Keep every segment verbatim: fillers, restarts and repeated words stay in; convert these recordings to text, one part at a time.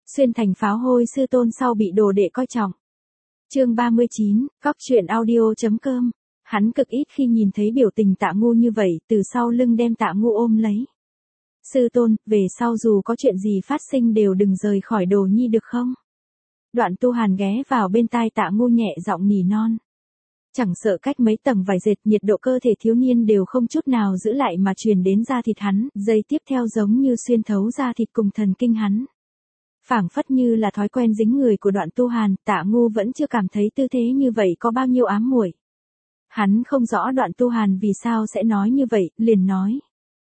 xuyên thành pháo hôi sư tôn sau bị đồ đệ coi trọng. Chương ba mươi chín, Cóc truyện audio.com. Hắn cực ít khi nhìn thấy biểu tình Tạ Ngu như vậy, từ sau lưng đem Tạ Ngu ôm lấy. Sư tôn, về sau dù có chuyện gì phát sinh đều đừng rời khỏi Đồ Nhi được không? Đoạn Tu Hàn ghé vào bên tai Tạ Ngu nhẹ giọng nỉ non. Chẳng sợ cách mấy tầng vải dệt, nhiệt độ cơ thể thiếu niên đều không chút nào giữ lại mà truyền đến da thịt hắn, giây tiếp theo giống như xuyên thấu da thịt cùng thần kinh hắn. Phảng phất như là thói quen dính người của Đoạn Tu Hàn, Tạ Ngu vẫn chưa cảm thấy tư thế như vậy có bao nhiêu ám muội. Hắn không rõ Đoạn Tu Hàn vì sao sẽ nói như vậy, liền nói.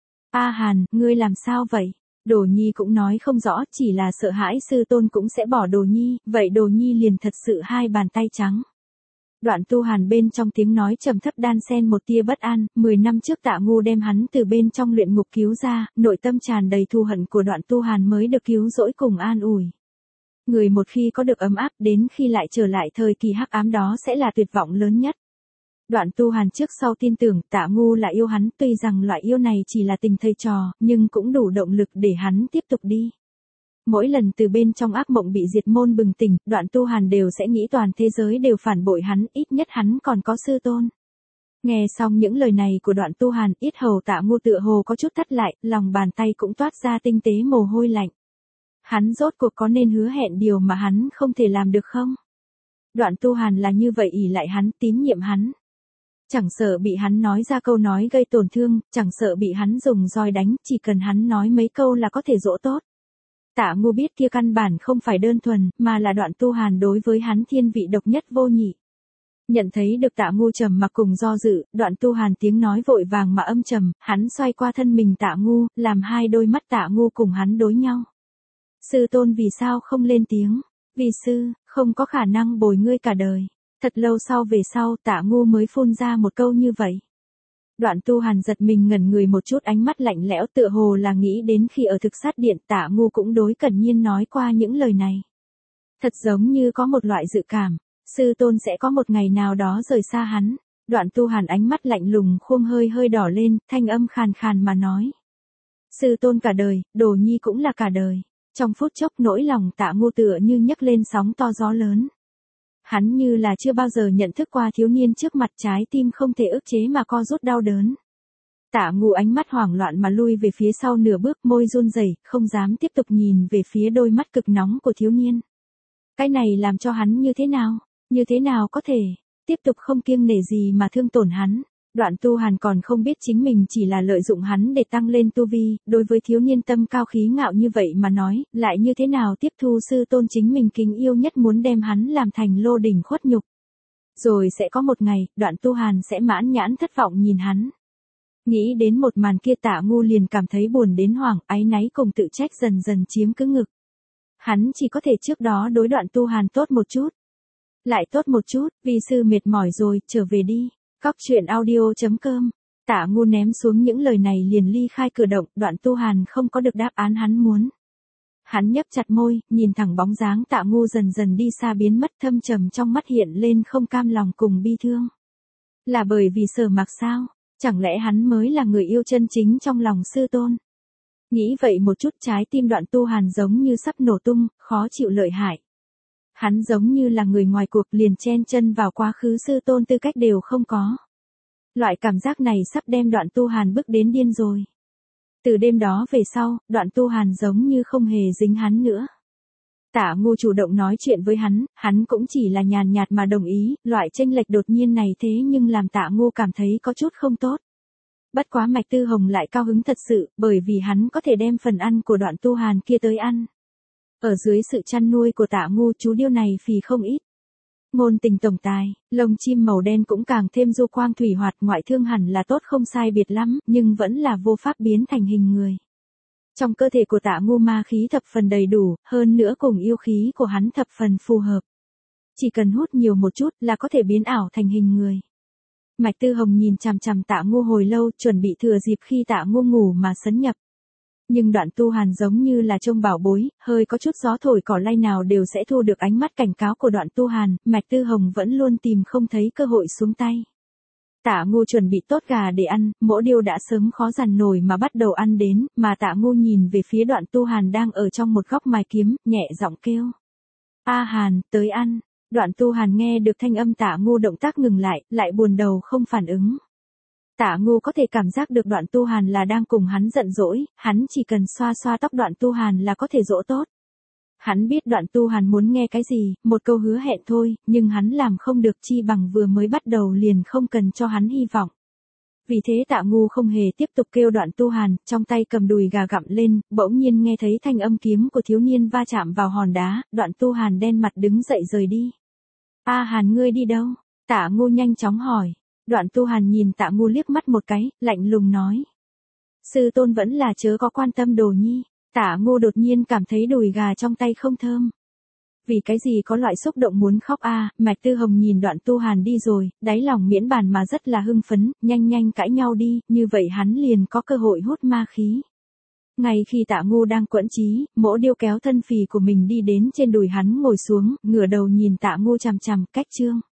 A Hàn, ngươi làm sao vậy? Đồ Nhi cũng nói không rõ, chỉ là sợ hãi sư tôn cũng sẽ bỏ Đồ Nhi, vậy Đồ Nhi liền thật sự hai bàn tay trắng. Đoạn Tu Hàn bên trong tiếng nói trầm thấp đan xen một tia bất an, mười năm trước Tạ Ngu đem hắn từ bên trong luyện ngục cứu ra, nội tâm tràn đầy thù hận của Đoạn Tu Hàn mới được cứu rỗi cùng an ủi. Người một khi có được ấm áp, đến khi lại trở lại thời kỳ hắc ám đó sẽ là tuyệt vọng lớn nhất. Đoạn Tu Hàn trước sau tin tưởng Tạ Ngu là yêu hắn, tuy rằng loại yêu này chỉ là tình thầy trò, nhưng cũng đủ động lực để hắn tiếp tục đi. Mỗi lần từ bên trong ác mộng bị diệt môn bừng tỉnh, Đoạn Tu Hàn đều sẽ nghĩ toàn thế giới đều phản bội hắn, ít nhất hắn còn có sư tôn. Nghe xong những lời này của Đoạn Tu Hàn, yết hầu Tạ Ngu tựa hồ có chút thắt lại, lòng bàn tay cũng toát ra tinh tế mồ hôi lạnh. Hắn rốt cuộc có nên hứa hẹn điều mà hắn không thể làm được không? Đoạn Tu Hàn là như vậy ỷ lại hắn, tín nhiệm hắn. Chẳng sợ bị hắn nói ra câu nói gây tổn thương, chẳng sợ bị hắn dùng roi đánh, chỉ cần hắn nói mấy câu là có thể dỗ tốt. Tạ Ngu biết kia căn bản không phải đơn thuần, mà là Đoạn Tu Hàn đối với hắn thiên vị độc nhất vô nhị. Nhận thấy được Tạ Ngu trầm mặc cùng do dự, Đoạn Tu Hàn tiếng nói vội vàng mà âm trầm, hắn xoay qua thân mình Tạ Ngu, làm hai đôi mắt Tạ Ngu cùng hắn đối nhau. Sư tôn vì sao không lên tiếng? Vì sư, không có khả năng bồi ngươi cả đời. Thật lâu sau về sau Tạ Ngu mới phun ra một câu như vậy. Đoạn Tu Hàn giật mình ngẩn người một chút, ánh mắt lạnh lẽo tựa hồ là nghĩ đến khi ở thực sát điện Tạ Ngu cũng đối Cẩn Nhiên nói qua những lời này. Thật giống như có một loại dự cảm, sư tôn sẽ có một ngày nào đó rời xa hắn. Đoạn Tu Hàn ánh mắt lạnh lùng khuôn hơi hơi đỏ lên, thanh âm khàn khàn mà nói. Sư tôn cả đời, Đồ Nhi cũng là cả đời. Trong phút chốc nỗi lòng Tạ Ngu tựa như nhấc lên sóng to gió lớn. Hắn như là chưa bao giờ nhận thức qua thiếu niên trước mặt, trái tim không thể ức chế mà co rút đau đớn. Tạ Ngu ánh mắt hoảng loạn mà lui về phía sau nửa bước, môi run rẩy, không dám tiếp tục nhìn về phía đôi mắt cực nóng của thiếu niên. Cái này làm cho hắn như thế nào, như thế nào có thể, tiếp tục không kiêng nể gì mà thương tổn hắn. Đoạn Tu Hàn còn không biết chính mình chỉ là lợi dụng hắn để tăng lên tu vi, đối với thiếu niên tâm cao khí ngạo như vậy mà nói, lại như thế nào tiếp thu sư tôn chính mình kính yêu nhất muốn đem hắn làm thành lô đỉnh khuất nhục. Rồi sẽ có một ngày, Đoạn Tu Hàn sẽ mãn nhãn thất vọng nhìn hắn. Nghĩ đến một màn kia Tạ Ngu liền cảm thấy buồn đến hoảng, áy náy cùng tự trách dần dần chiếm cứ ngực. Hắn chỉ có thể trước đó đối Đoạn Tu Hàn tốt một chút. Lại tốt một chút, vì sư mệt mỏi rồi, trở về đi. Cóc truyện audio.com. Tạ Ngu ném xuống những lời này liền ly khai cửa động, Đoạn Tu Hàn không có được đáp án hắn muốn. Hắn nhấp chặt môi, nhìn thẳng bóng dáng Tạ Ngu dần dần đi xa biến mất, thâm trầm trong mắt hiện lên không cam lòng cùng bi thương. Là bởi vì Sở Mạc sao? Chẳng lẽ hắn mới là người yêu chân chính trong lòng sư tôn? Nghĩ vậy một chút, trái tim Đoạn Tu Hàn giống như sắp nổ tung, khó chịu lợi hại. Hắn giống như là người ngoài cuộc, liền chen chân vào quá khứ sư tôn tư cách đều không có. Loại cảm giác này sắp đem Đoạn Tu Hàn bức đến điên rồi. Từ đêm đó về sau, Đoạn Tu Hàn giống như không hề dính hắn nữa. Tạ Ngu chủ động nói chuyện với hắn, hắn cũng chỉ là nhàn nhạt mà đồng ý, loại chênh lệch đột nhiên này thế nhưng làm Tạ Ngu cảm thấy có chút không tốt. Bất quá Mạch Tư Hồng lại cao hứng thật sự, bởi vì hắn có thể đem phần ăn của Đoạn Tu Hàn kia tới ăn. Ở dưới sự chăn nuôi của Tạ Ngu, chú điêu này phì không ít. Ngôn tình tổng tài, lông chim màu đen cũng càng thêm du quang thủy hoạt, ngoại thương hẳn là tốt không sai biệt lắm, nhưng vẫn là vô pháp biến thành hình người. Trong cơ thể của Tạ Ngu ma khí thập phần đầy đủ, hơn nữa cùng yêu khí của hắn thập phần phù hợp. Chỉ cần hút nhiều một chút là có thể biến ảo thành hình người. Mạch Tư Hồng nhìn chằm chằm Tạ Ngu hồi lâu, chuẩn bị thừa dịp khi Tạ Ngu ngủ mà sấn nhập. Nhưng Đoạn Tu Hàn giống như là trông bảo bối, hơi có chút gió thổi cỏ lay nào đều sẽ thu được ánh mắt cảnh cáo của Đoạn Tu Hàn, Mạch Tư Hồng vẫn luôn tìm không thấy cơ hội xuống tay. Tạ Ngu chuẩn bị tốt gà để ăn, Mỗ Điêu đã sớm khó dằn nổi mà bắt đầu ăn đến, mà Tạ Ngu nhìn về phía Đoạn Tu Hàn đang ở trong một góc mài kiếm, nhẹ giọng kêu. A Hàn, tới ăn. Đoạn Tu Hàn nghe được thanh âm Tạ Ngu động tác ngừng lại, lại buồn đầu không phản ứng. Tạ Ngu có thể cảm giác được Đoạn Tu Hàn là đang cùng hắn giận dỗi, hắn chỉ cần xoa xoa tóc Đoạn Tu Hàn là có thể dỗ tốt. Hắn biết Đoạn Tu Hàn muốn nghe cái gì, một câu hứa hẹn thôi, nhưng hắn làm không được chi bằng vừa mới bắt đầu liền không cần cho hắn hy vọng. Vì thế Tạ Ngu không hề tiếp tục kêu Đoạn Tu Hàn, trong tay cầm đùi gà gặm lên, bỗng nhiên nghe thấy thanh âm kiếm của thiếu niên va chạm vào hòn đá, Đoạn Tu Hàn đen mặt đứng dậy rời đi. A Hàn ngươi đi đâu? Tạ Ngu nhanh chóng hỏi. Đoạn Tu Hàn nhìn Tạ Ngu liếc mắt một cái, lạnh lùng nói. Sư tôn vẫn là chớ có quan tâm đồ nhi. Tạ Ngu đột nhiên cảm thấy đùi gà trong tay không thơm. Vì cái gì có loại xúc động muốn khóc a à, Mạch Tư Hồng nhìn Đoạn Tu Hàn đi rồi, đáy lòng miễn bàn mà rất là hưng phấn, nhanh nhanh cãi nhau đi, như vậy hắn liền có cơ hội hút ma khí. Ngay khi Tạ Ngu đang quẫn trí, Mỗ Điêu kéo thân phì của mình đi đến trên đùi hắn ngồi xuống, ngửa đầu nhìn Tạ Ngu chằm chằm, cách chương.